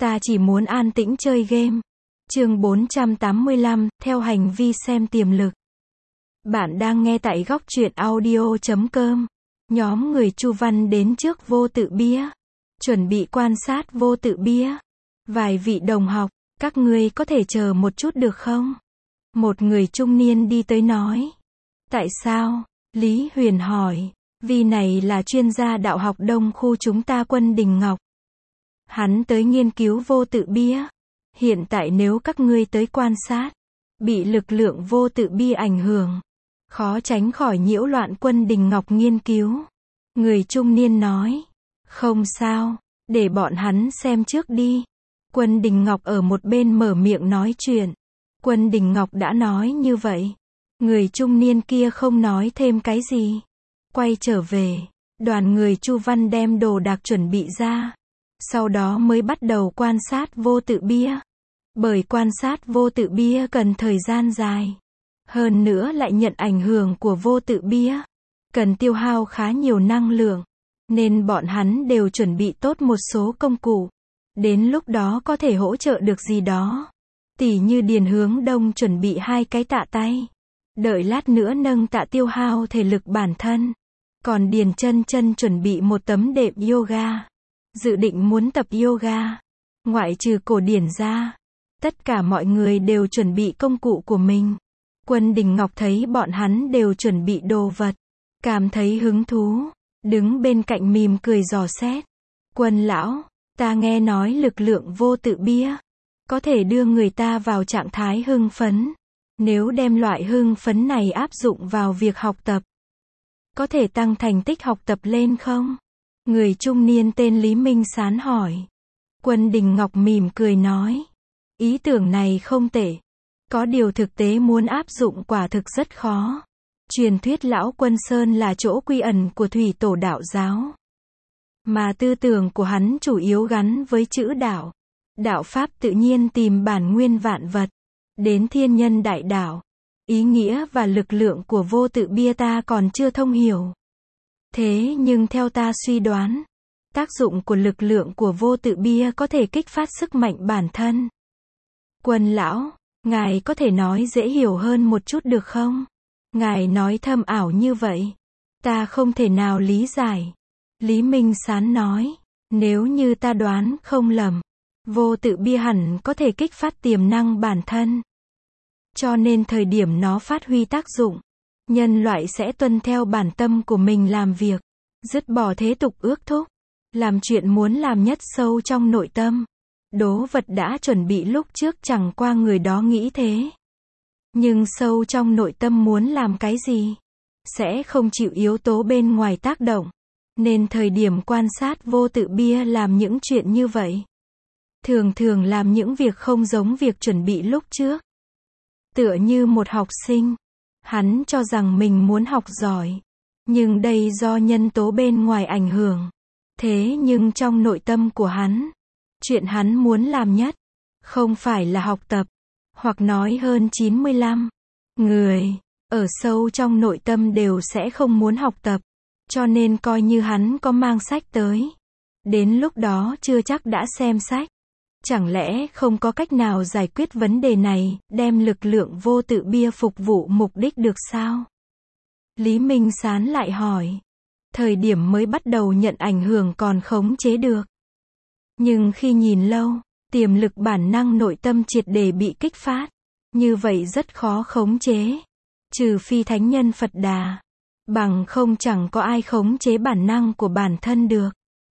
Ta chỉ muốn an tĩnh chơi game. Chương 485, theo hành vi xem tiềm lực. Bạn đang nghe tại góc truyện audio.com. Nhóm người Chu Văn đến trước Vô Tự Bia, chuẩn bị quan sát Vô Tự Bia. Vài vị đồng học, các ngươi có thể chờ một chút được không? Một người trung niên đi tới nói. Tại sao? Lý Huyền hỏi. Vì này là chuyên gia đạo học đông khu chúng ta Quân Đình Ngọc. Hắn tới nghiên cứu Vô Tự Bia. Hiện tại nếu các ngươi tới quan sát, bị lực lượng Vô Tự Bia ảnh hưởng, khó tránh khỏi nhiễu loạn Quân Đình Ngọc nghiên cứu. Người trung niên nói. Không sao, để bọn hắn xem trước đi. Quân Đình Ngọc ở một bên mở miệng nói chuyện. Quân Đình Ngọc đã nói như vậy. Người trung niên kia không nói thêm cái gì. Quay trở về, đoàn người Chu Văn đem đồ đạc chuẩn bị ra. Sau đó mới bắt đầu quan sát Vô Tự Bia. Bởi quan sát Vô Tự Bia cần thời gian dài. Hơn nữa lại nhận ảnh hưởng của Vô Tự Bia. Cần tiêu hao khá nhiều năng lượng. Nên bọn hắn đều chuẩn bị tốt một số công cụ. Đến lúc đó có thể hỗ trợ được gì đó. Tỉ như Điền Hướng Đông chuẩn bị 2 cái tạ tay. Đợi lát nữa nâng tạ tiêu hao thể lực bản thân. Còn Điền Chân Chân chuẩn bị một tấm đệm yoga. Dự định muốn tập yoga. Ngoại trừ Cổ Điển ra, tất cả mọi người đều chuẩn bị công cụ của mình. Quân Đình Ngọc thấy bọn hắn đều chuẩn bị đồ vật, cảm thấy hứng thú, đứng bên cạnh mỉm cười dò xét. Quân lão, ta nghe nói lực lượng Vô Tự Bia có thể đưa người ta vào trạng thái hưng phấn. Nếu đem loại hưng phấn này áp dụng vào việc học tập, có thể tăng thành tích học tập lên không? Người trung niên tên Lý Minh Sán hỏi. Quân Đình Ngọc mỉm cười nói. Ý tưởng này không tệ. Có điều thực tế muốn áp dụng quả thực rất khó. Truyền thuyết Lão Quân Sơn là chỗ quy ẩn của thủy tổ đạo giáo. Mà tư tưởng của hắn chủ yếu gắn với chữ đạo. Đạo Pháp tự nhiên tìm bản nguyên vạn vật. Đến thiên nhân đại đạo. Ý nghĩa và lực lượng của Vô Tự Bia ta còn chưa thông hiểu. Thế nhưng theo ta suy đoán, tác dụng của lực lượng của Vô Tự Bia có thể kích phát sức mạnh bản thân. Quân lão, ngài có thể nói dễ hiểu hơn một chút được không? Ngài nói thâm ảo như vậy, ta không thể nào lý giải. Lý Minh Sán nói, nếu như ta đoán không lầm, Vô Tự Bia hẳn có thể kích phát tiềm năng bản thân. Cho nên thời điểm nó phát huy tác dụng, nhân loại sẽ tuân theo bản tâm của mình làm việc, dứt bỏ thế tục ước thúc, làm chuyện muốn làm nhất sâu trong nội tâm. Đố vật đã chuẩn bị lúc trước chẳng qua người đó nghĩ thế. Nhưng sâu trong nội tâm muốn làm cái gì, sẽ không chịu yếu tố bên ngoài tác động. Nên thời điểm quan sát Vô Tự Bia làm những chuyện như vậy. Thường thường làm những việc không giống việc chuẩn bị lúc trước. Tựa như một học sinh. Hắn cho rằng mình muốn học giỏi. Nhưng đây do nhân tố bên ngoài ảnh hưởng. Thế nhưng trong nội tâm của hắn, chuyện hắn muốn làm nhất, không phải là học tập. Hoặc nói hơn 95 người, ở sâu trong nội tâm đều sẽ không muốn học tập. Cho nên coi như hắn có mang sách tới. Đến lúc đó chưa chắc đã xem sách. Chẳng lẽ không có cách nào giải quyết vấn đề này, đem lực lượng Vô Tự Bia phục vụ mục đích được sao? Lý Minh Sán lại hỏi. Thời điểm mới bắt đầu nhận ảnh hưởng còn khống chế được. Nhưng khi nhìn lâu, tiềm lực bản năng nội tâm triệt để bị kích phát. Như vậy rất khó khống chế. Trừ phi thánh nhân Phật Đà. Bằng không chẳng có ai khống chế bản năng của bản thân được.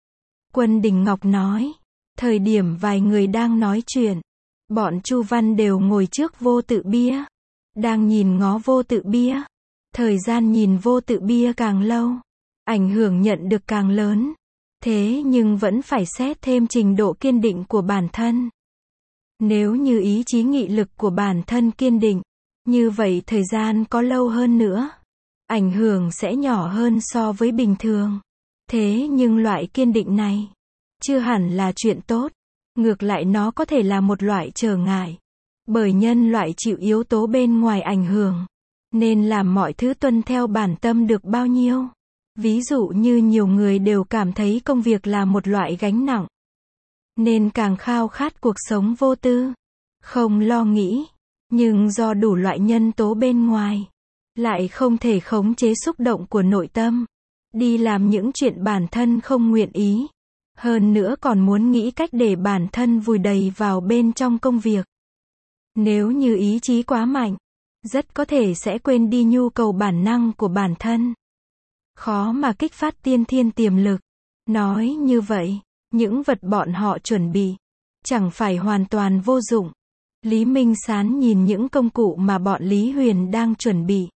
Quân Đình Ngọc nói. Thời điểm vài người đang nói chuyện, bọn Chu Văn đều ngồi trước Vô Tự Bia, đang nhìn ngó Vô Tự Bia. Thời gian nhìn Vô Tự Bia càng lâu, ảnh hưởng nhận được càng lớn. Thế nhưng vẫn phải xét thêm trình độ kiên định của bản thân. Nếu như ý chí nghị lực của bản thân kiên định, như vậy thời gian có lâu hơn nữa, ảnh hưởng sẽ nhỏ hơn so với bình thường. Thế nhưng loại kiên định này chưa hẳn là chuyện tốt, ngược lại nó có thể là một loại trở ngại. Bởi nhân loại chịu yếu tố bên ngoài ảnh hưởng, nên làm mọi thứ tuân theo bản tâm được bao nhiêu. Ví dụ như nhiều người đều cảm thấy công việc là một loại gánh nặng. nên càng khao khát cuộc sống vô tư, không lo nghĩ, nhưng do đủ loại nhân tố bên ngoài, lại không thể khống chế xúc động của nội tâm, đi làm những chuyện bản thân không nguyện ý, hơn nữa còn muốn nghĩ cách để bản thân vùi đầy vào bên trong công việc. Nếu như ý chí quá mạnh, rất có thể sẽ quên đi nhu cầu bản năng của bản thân. Khó mà kích phát tiên thiên tiềm lực. Nói như vậy, những vật bọn họ chuẩn bị, chẳng phải hoàn toàn vô dụng. Lý Minh Sán nhìn những công cụ mà bọn Lý Huyền đang chuẩn bị.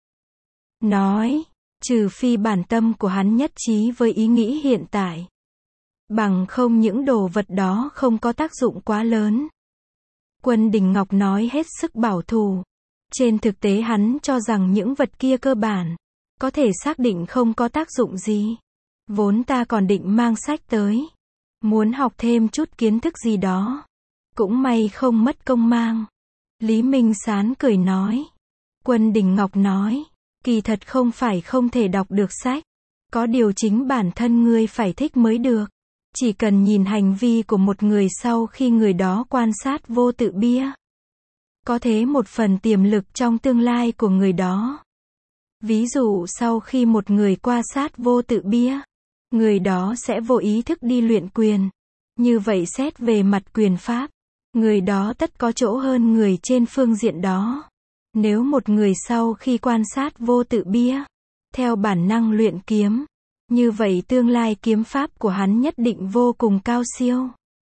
Nói, trừ phi bản tâm của hắn nhất trí với ý nghĩ hiện tại. Bằng không những đồ vật đó không có tác dụng quá lớn. Quân Đình Ngọc nói hết sức bảo thủ. Trên thực tế hắn cho rằng những vật kia cơ bản, có thể xác định không có tác dụng gì. Vốn ta còn định mang sách tới, muốn học thêm chút kiến thức gì đó. Cũng may không mất công mang. Lý Minh Sán cười nói. Quân Đình Ngọc nói, kỳ thật không phải không thể đọc được sách. Có điều chính bản thân ngươi phải thích mới được. Chỉ cần nhìn hành vi của một người sau khi người đó quan sát vô tự bia. Có thế một phần tiềm lực trong tương lai của người đó. Ví dụ sau khi một người quan sát vô tự bia, người đó sẽ vô ý thức đi luyện quyền. Như vậy xét về mặt quyền pháp, người đó tất có chỗ hơn người trên phương diện đó. Nếu một người sau khi quan sát vô tự bia, theo bản năng luyện kiếm, như vậy tương lai kiếm pháp của hắn nhất định vô cùng cao siêu.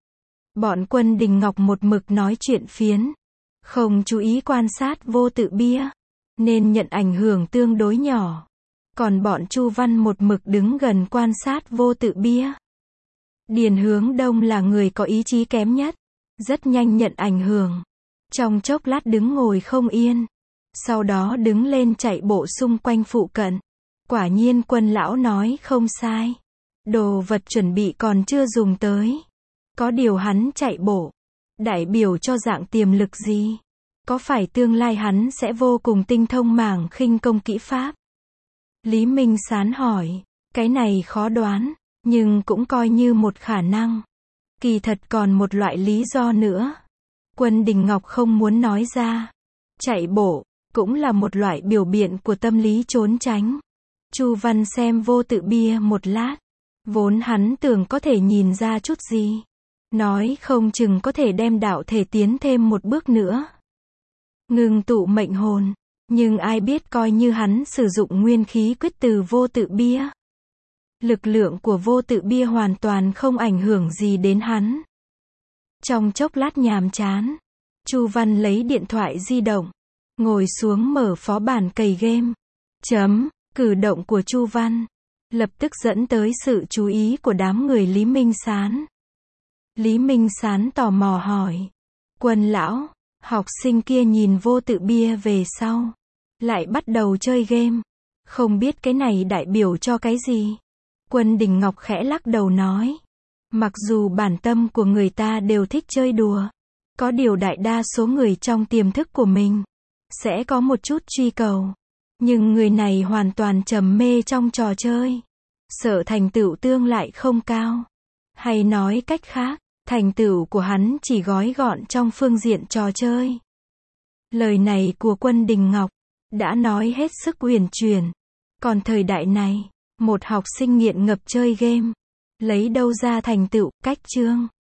Bọn Quân Đình Ngọc một mực nói chuyện phiến, không chú ý quan sát vô tự bia, nên nhận ảnh hưởng tương đối nhỏ. Còn bọn Chu Văn một mực đứng gần quan sát vô tự bia. Điền Hướng Đông là người có ý chí kém nhất, rất nhanh nhận ảnh hưởng. Trong chốc lát đứng ngồi không yên, sau đó đứng lên chạy bộ xung quanh phụ cận. Quả nhiên Quân lão nói không sai. Đồ vật chuẩn bị còn chưa dùng tới. Có điều hắn chạy bộ, đại biểu cho dạng tiềm lực gì? Có phải tương lai hắn sẽ vô cùng tinh thông mảng khinh công kỹ pháp? Lý Minh Sán hỏi, cái này khó đoán, nhưng cũng coi như một khả năng. Kỳ thật còn một loại lý do nữa. Quân Đình Ngọc không muốn nói ra. Chạy bộ, cũng là một loại biểu hiện của tâm lý trốn tránh. Chu Văn xem vô tự bia một lát. Vốn hắn tưởng có thể nhìn ra chút gì. Nói không chừng có thể đem đạo thể tiến thêm một bước nữa. Ngừng tụ mệnh hồn. Nhưng ai biết coi như hắn sử dụng nguyên khí quyết từ vô tự bia. Lực lượng của vô tự bia hoàn toàn không ảnh hưởng gì đến hắn. Trong chốc lát nhàm chán, Chu Văn lấy điện thoại di động, ngồi xuống mở phó bản cày game. Cử động của Chu Văn lập tức dẫn tới sự chú ý của đám người Lý Minh Sán. Lý Minh Sán tò mò hỏi, Quân lão, học sinh kia nhìn vô tự bia về sau, lại bắt đầu chơi game. Không biết cái này đại biểu cho cái gì? Quân Đình Ngọc khẽ lắc đầu nói, mặc dù bản tâm của người ta đều thích chơi đùa, có điều đại đa số người trong tiềm thức của mình sẽ có một chút truy cầu. Nhưng người này hoàn toàn trầm mê trong trò chơi, sợ thành tựu tương lại không cao. Hay nói cách khác, thành tựu của hắn chỉ gói gọn trong phương diện trò chơi. Lời này của Quân Đình Ngọc đã nói hết sức uyển chuyển. Còn thời đại này, một học sinh nghiện ngập chơi game, lấy đâu ra thành tựu, cách chương.